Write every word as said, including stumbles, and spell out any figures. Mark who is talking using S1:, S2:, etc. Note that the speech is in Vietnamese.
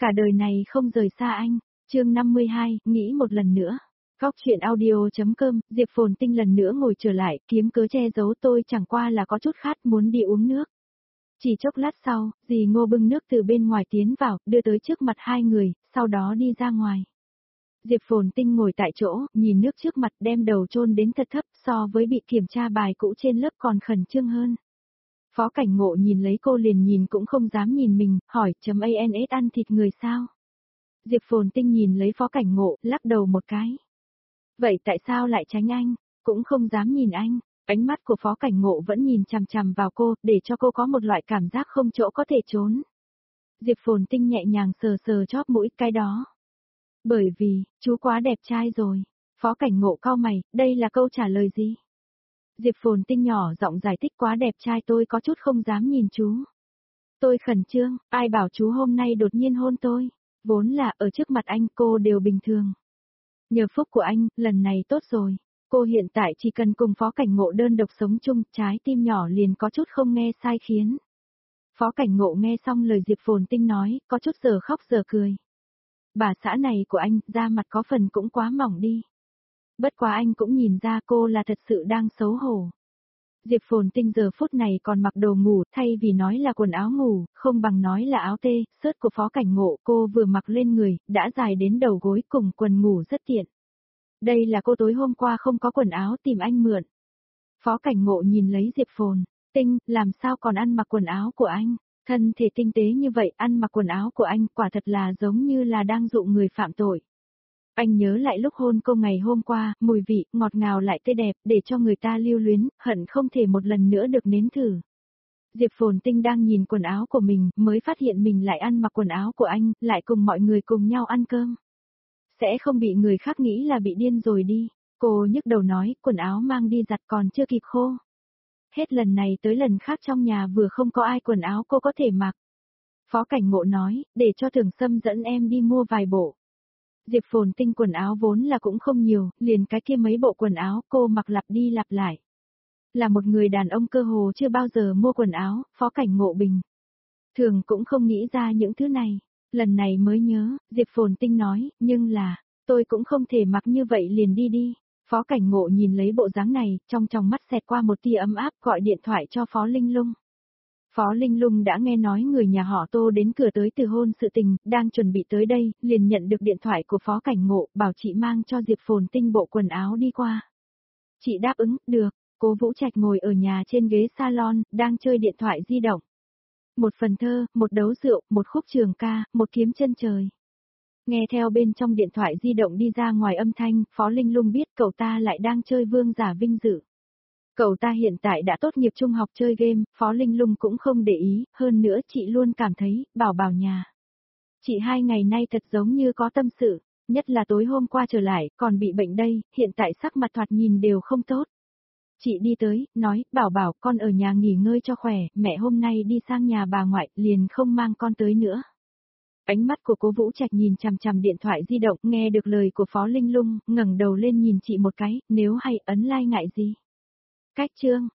S1: cả đời này không rời xa anh. Chương năm mươi hai, nghĩ một lần nữa. Góc chuyện audio.com, Diệp Phồn Tinh lần nữa ngồi trở lại, kiếm cớ che giấu tôi chẳng qua là có chút khát muốn đi uống nước. Chỉ chốc lát sau, dì Ngô bưng nước từ bên ngoài tiến vào, đưa tới trước mặt hai người, sau đó đi ra ngoài. Diệp Phồn Tinh ngồi tại chỗ, nhìn nước trước mặt đem đầu chôn đến thật thấp so với bị kiểm tra bài cũ trên lớp còn khẩn trương hơn. Phó Cảnh Ngộ nhìn lấy cô liền nhìn cũng không dám nhìn mình, hỏi chấm ans ăn thịt người sao? Diệp Phồn Tinh nhìn lấy Phó Cảnh Ngộ, lắc đầu một cái. Vậy tại sao lại tránh anh? Cũng không dám nhìn anh. Ánh mắt của Phó Cảnh Ngộ vẫn nhìn chằm chằm vào cô, để cho cô có một loại cảm giác không chỗ có thể trốn. Diệp Phồn Tinh nhẹ nhàng sờ sờ chóp mũi cái đó. Bởi vì, chú quá đẹp trai rồi. Phó Cảnh Ngộ cau mày, đây là câu trả lời gì? Diệp Phồn Tinh nhỏ giọng giải thích quá đẹp trai tôi có chút không dám nhìn chú. Tôi khẩn trương, ai bảo chú hôm nay đột nhiên hôn tôi. Vốn là ở trước mặt anh cô đều bình thường. Nhờ phúc của anh, lần này tốt rồi. Cô hiện tại chỉ cần cùng Phó Cảnh Ngộ đơn độc sống chung, trái tim nhỏ liền có chút không nghe sai khiến. Phó Cảnh Ngộ nghe xong lời Diệp Phồn Tinh nói, có chút giờ khóc giờ cười. Bà xã này của anh, da mặt có phần cũng quá mỏng đi. Bất quá anh cũng nhìn ra cô là thật sự đang xấu hổ. Diệp Phồn Tinh giờ phút này còn mặc đồ ngủ, thay vì nói là quần áo ngủ, không bằng nói là áo tê, sớt của Phó Cảnh Ngộ cô vừa mặc lên người, đã dài đến đầu gối cùng quần ngủ rất tiện. Đây là cô tối hôm qua không có quần áo tìm anh mượn. Phó Cảnh Ngộ nhìn lấy Diệp Phồn Tinh, làm sao còn ăn mặc quần áo của anh, thân thể tinh tế như vậy, ăn mặc quần áo của anh quả thật là giống như là đang dụ người phạm tội. Anh nhớ lại lúc hôn cô ngày hôm qua, mùi vị, ngọt ngào lại tươi đẹp, để cho người ta lưu luyến, hận không thể một lần nữa được nếm thử. Diệp Phồn Tinh đang nhìn quần áo của mình, mới phát hiện mình lại ăn mặc quần áo của anh, lại cùng mọi người cùng nhau ăn cơm. Sẽ không bị người khác nghĩ là bị điên rồi đi. Cô nhức đầu nói, quần áo mang đi giặt còn chưa kịp khô. Hết lần này tới lần khác trong nhà vừa không có ai quần áo cô có thể mặc. Phó Cảnh Ngộ nói, để cho Thường Sâm dẫn em đi mua vài bộ. Diệp Phồn Tinh quần áo vốn là cũng không nhiều, liền cái kia mấy bộ quần áo cô mặc lặp đi lặp lại. Là một người đàn ông cơ hồ chưa bao giờ mua quần áo, Phó Cảnh Ngộ bình. Thường cũng không nghĩ ra những thứ này. Lần này mới nhớ, Diệp Phồn Tinh nói, nhưng là, tôi cũng không thể mặc như vậy liền đi đi. Phó Cảnh Ngộ nhìn lấy bộ dáng này, trong trong mắt xẹt qua một tia ấm áp gọi điện thoại cho Phó Linh Lung. Phó Linh Lung đã nghe nói người nhà họ Tô đến cửa tới từ hôn sự tình, đang chuẩn bị tới đây, liền nhận được điện thoại của Phó Cảnh Ngộ, bảo chị mang cho Diệp Phồn Tinh bộ quần áo đi qua. Chị đáp ứng, được, Cố Vũ Trạch ngồi ở nhà trên ghế salon, đang chơi điện thoại di động. Một phần thơ, một đấu rượu, một khúc trường ca, một kiếm chân trời. Nghe theo bên trong điện thoại di động đi ra ngoài âm thanh, Phó Linh Lung biết cậu ta lại đang chơi vương giả vinh dự. Cậu ta hiện tại đã tốt nghiệp trung học chơi game, Phó Linh Lung cũng không để ý, hơn nữa chị luôn cảm thấy, bảo bảo nhà. Chị hai ngày nay thật giống như có tâm sự, nhất là tối hôm qua trở lại, còn bị bệnh đây, hiện tại sắc mặt thoạt nhìn đều không tốt. Chị đi tới, nói, bảo bảo con ở nhà nghỉ ngơi cho khỏe, mẹ hôm nay đi sang nhà bà ngoại, liền không mang con tới nữa. Ánh mắt của Cố Vũ Trạch nhìn chằm chằm điện thoại di động, nghe được lời của Phó Linh Lung, ngẩng đầu lên nhìn chị một cái, nếu hay ấn like ngại gì. Cách chương